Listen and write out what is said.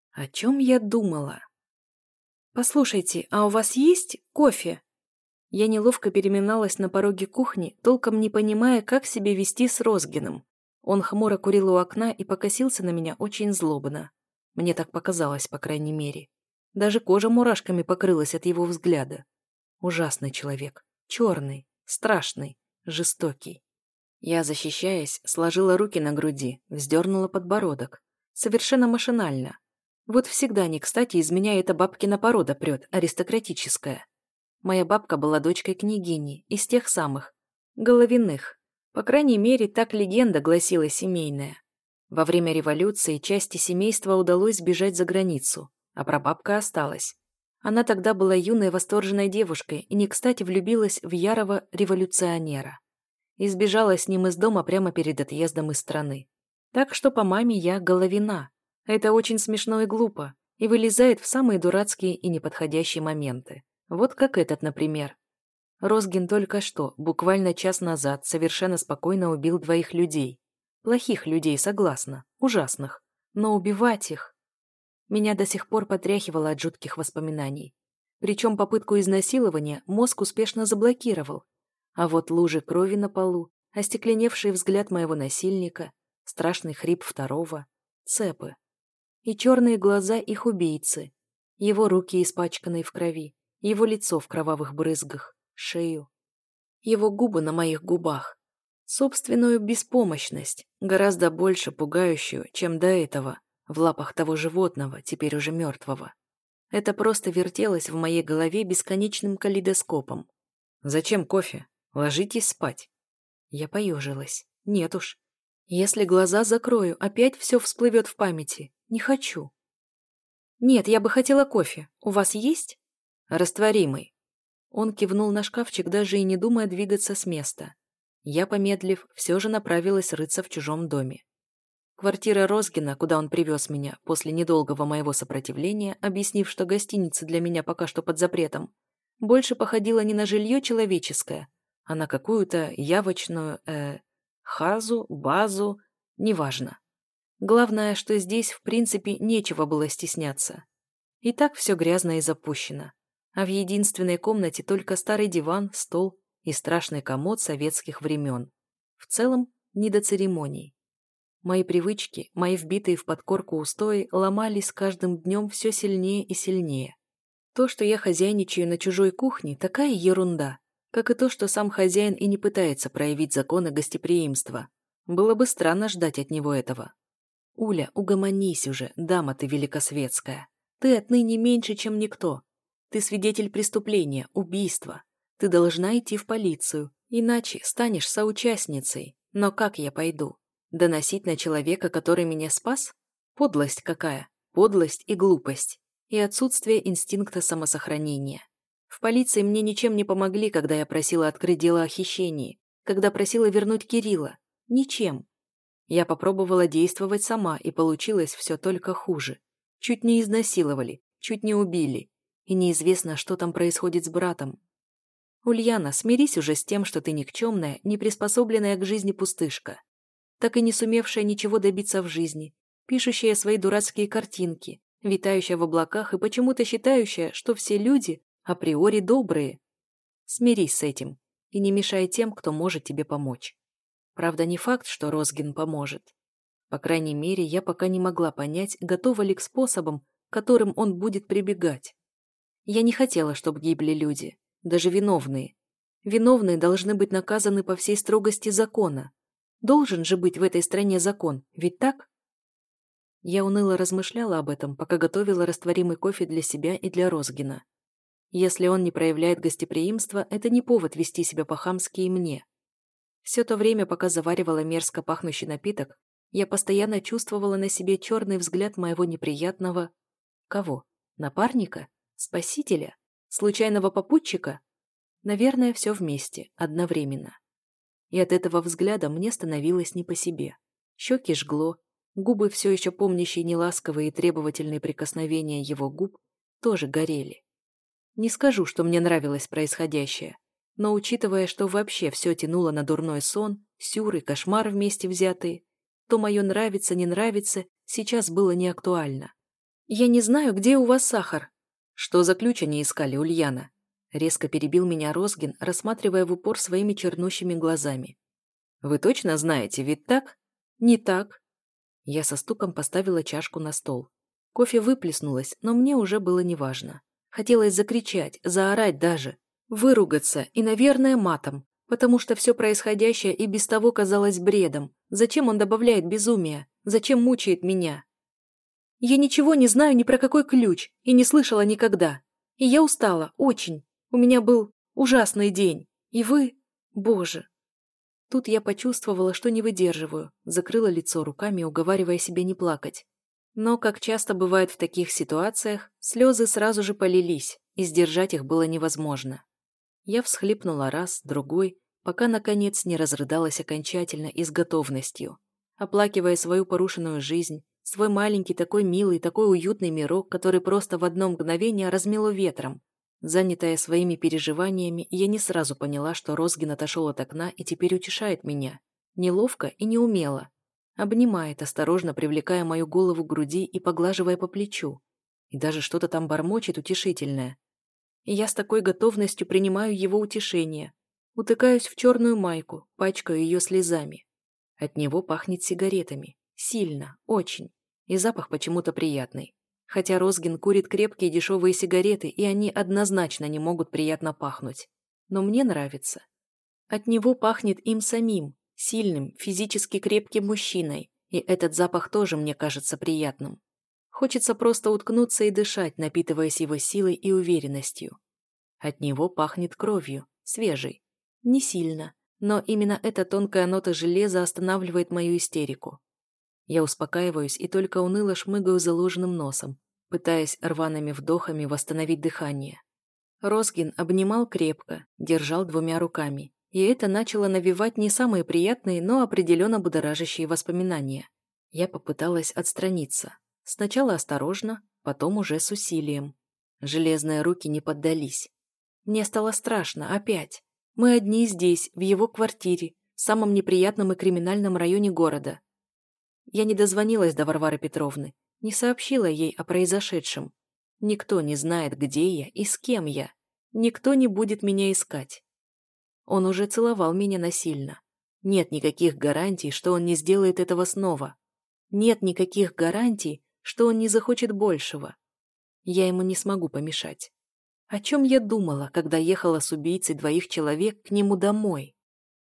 О чем я думала? «Послушайте, а у вас есть кофе?» Я неловко переминалась на пороге кухни, толком не понимая, как себя вести с Розгиным. Он хмуро курил у окна и покосился на меня очень злобно. Мне так показалось, по крайней мере. Даже кожа мурашками покрылась от его взгляда. Ужасный человек. Черный, страшный, жестокий. Я, защищаясь, сложила руки на груди, вздернула подбородок. Совершенно машинально. Вот всегда не кстати из меня эта бабкина порода прет, аристократическая. Моя бабка была дочкой княгини, из тех самых, Головиных. По крайней мере, так легенда гласила семейная. Во время революции части семейства удалось сбежать за границу, а прабабка осталась. Она тогда была юной восторженной девушкой и не кстати влюбилась в ярого революционера. И сбежала с ним из дома прямо перед отъездом из страны. Так что по маме я Головина. Это очень смешно и глупо, и вылезает в самые дурацкие и неподходящие моменты. Вот как этот, например. Розгин только что, буквально час назад, совершенно спокойно убил 2 людей. Плохих людей, согласна, ужасных. Но убивать их... Меня до сих пор потряхивало от жутких воспоминаний. Причем попытку изнасилования мозг успешно заблокировал. А вот лужи крови на полу, остекленевший взгляд моего насильника, страшный хрип второго, цепы. И черные глаза их убийцы, его руки, испачканные в крови, его лицо в кровавых брызгах, шею, его губы на моих губах, собственную беспомощность, гораздо больше пугающую, чем до этого, в лапах того животного, теперь уже мертвого. Это просто вертелось в моей голове бесконечным калейдоскопом. «Зачем кофе? Ложитесь спать». Я поежилась. Нет уж. Если глаза закрою, опять все всплывет в памяти. Не хочу. Нет, я бы хотела кофе. У вас есть? Растворимый. Он кивнул на шкафчик, даже и не думая двигаться с места. Я, помедлив, все же направилась рыться в чужом доме. Квартира Розгина, куда он привез меня после недолгого моего сопротивления, объяснив, что гостиница для меня пока что под запретом, больше походила не на жилье человеческое, а на какую-то явочную, хазу, базу, неважно. Главное, что здесь, в принципе, нечего было стесняться. И так все грязно и запущено. А в единственной комнате только старый диван, стол и страшный комод советских времен. В целом, не до церемоний. Мои привычки, мои вбитые в подкорку устои ломались с каждым днем все сильнее и сильнее. То, что я хозяйничаю на чужой кухне, такая ерунда, как и то, что сам хозяин и не пытается проявить законы гостеприимства. Было бы странно ждать от него этого. «Уля, угомонись уже, дама ты великосветская. Ты отныне меньше, чем никто. Ты свидетель преступления, убийства. Ты должна идти в полицию, иначе станешь соучастницей. Но как я пойду? Доносить на человека, который меня спас? Подлость какая? Подлость и глупость. И отсутствие инстинкта самосохранения. В полиции мне ничем не помогли, когда я просила открыть дело о хищении, когда просила вернуть Кирилла. Ничем. Я попробовала действовать сама, и получилось все только хуже. Чуть не изнасиловали, чуть не убили. И неизвестно, что там происходит с братом. Ульяна, смирись уже с тем, что ты никчемная, неприспособленная к жизни пустышка. Так и не сумевшая ничего добиться в жизни, пишущая свои дурацкие картинки, витающая в облаках и почему-то считающая, что все люди априори добрые. Смирись с этим и не мешай тем, кто может тебе помочь. Правда, не факт, что Розгин поможет. По крайней мере, я пока не могла понять, готова ли к способам, к которым он будет прибегать. Я не хотела, чтобы гибли люди, даже виновные. Виновные должны быть наказаны по всей строгости закона. Должен же быть в этой стране закон, ведь так? Я уныло размышляла об этом, пока готовила растворимый кофе для себя и для Розгина. Если он не проявляет гостеприимства, это не повод вести себя по-хамски и мне. Все то время, пока заваривала мерзко пахнущий напиток, я постоянно чувствовала на себе черный взгляд моего неприятного... Кого? Напарника? Спасителя? Случайного попутчика? Наверное, все вместе, одновременно. И от этого взгляда мне становилось не по себе. Щеки жгло, губы, все еще помнящие неласковые и требовательные прикосновения его губ, тоже горели. Не скажу, что мне нравилось происходящее, но учитывая, что вообще все тянуло на дурной сон, сюр и кошмар вместе взятые, то мое нравится, не нравится сейчас было не актуально. «Я не знаю, где у вас сахар». «Что за ключ они искали, Ульяна?» Резко перебил меня Розгин, рассматривая в упор своими чернущими глазами. «Вы точно знаете, ведь так?» «Не так». Я со стуком поставила чашку на стол. Кофе выплеснулось, но мне уже было неважно. Хотелось закричать, заорать даже, выругаться и, наверное, матом, потому что все происходящее и без того казалось бредом. Зачем он добавляет безумия? Зачем мучает меня? Я ничего не знаю ни про какой ключ и не слышала никогда. И я устала, очень. У меня был ужасный день. И вы... Боже. Тут я почувствовала, что не выдерживаю, закрыла лицо руками, уговаривая себя не плакать. Но, как часто бывает в таких ситуациях, слезы сразу же полились, и сдержать их было невозможно. Я всхлипнула раз, другой, пока, наконец, не разрыдалась окончательно и с готовностью, оплакивая свою порушенную жизнь, свой маленький, такой милый, такой уютный мирок, который просто в одно мгновение размело ветром. Занятая своими переживаниями, я не сразу поняла, что Розгин отошел от окна и теперь утешает меня. Неловко и неумело. Обнимает, осторожно привлекая мою голову к груди и поглаживая по плечу. И даже что-то там бормочет утешительное. И я с такой готовностью принимаю его утешение. Утыкаюсь в черную майку, пачкаю ее слезами. От него пахнет сигаретами. Сильно, очень. И запах почему-то приятный. Хотя Розгин курит крепкие дешевые сигареты, и они однозначно не могут приятно пахнуть. Но мне нравится. От него пахнет им самим, сильным, физически крепким мужчиной, и этот запах тоже мне кажется приятным. Хочется просто уткнуться и дышать, напитываясь его силой и уверенностью. От него пахнет кровью, свежей. Не сильно, но именно эта тонкая нота железа останавливает мою истерику. Я успокаиваюсь и только уныло шмыгаю заложенным носом, пытаясь рваными вдохами восстановить дыхание. Розгин обнимал крепко, держал двумя руками, и это начало навевать не самые приятные, но определенно будоражащие воспоминания. Я попыталась отстраниться. Сначала осторожно, потом уже с усилием. Железные руки не поддались. Мне стало страшно опять. Мы одни здесь, в его квартире, в самом неприятном и криминальном районе города. Я не дозвонилась до Варвары Петровны, не сообщила ей о произошедшем. Никто не знает, где я и с кем я. Никто не будет меня искать. Он уже целовал меня насильно. Нет никаких гарантий, что он не сделает этого снова. Нет никаких гарантий, что он не захочет большего. Я ему не смогу помешать. О чем я думала, когда ехала с убийцей двоих человек к нему домой?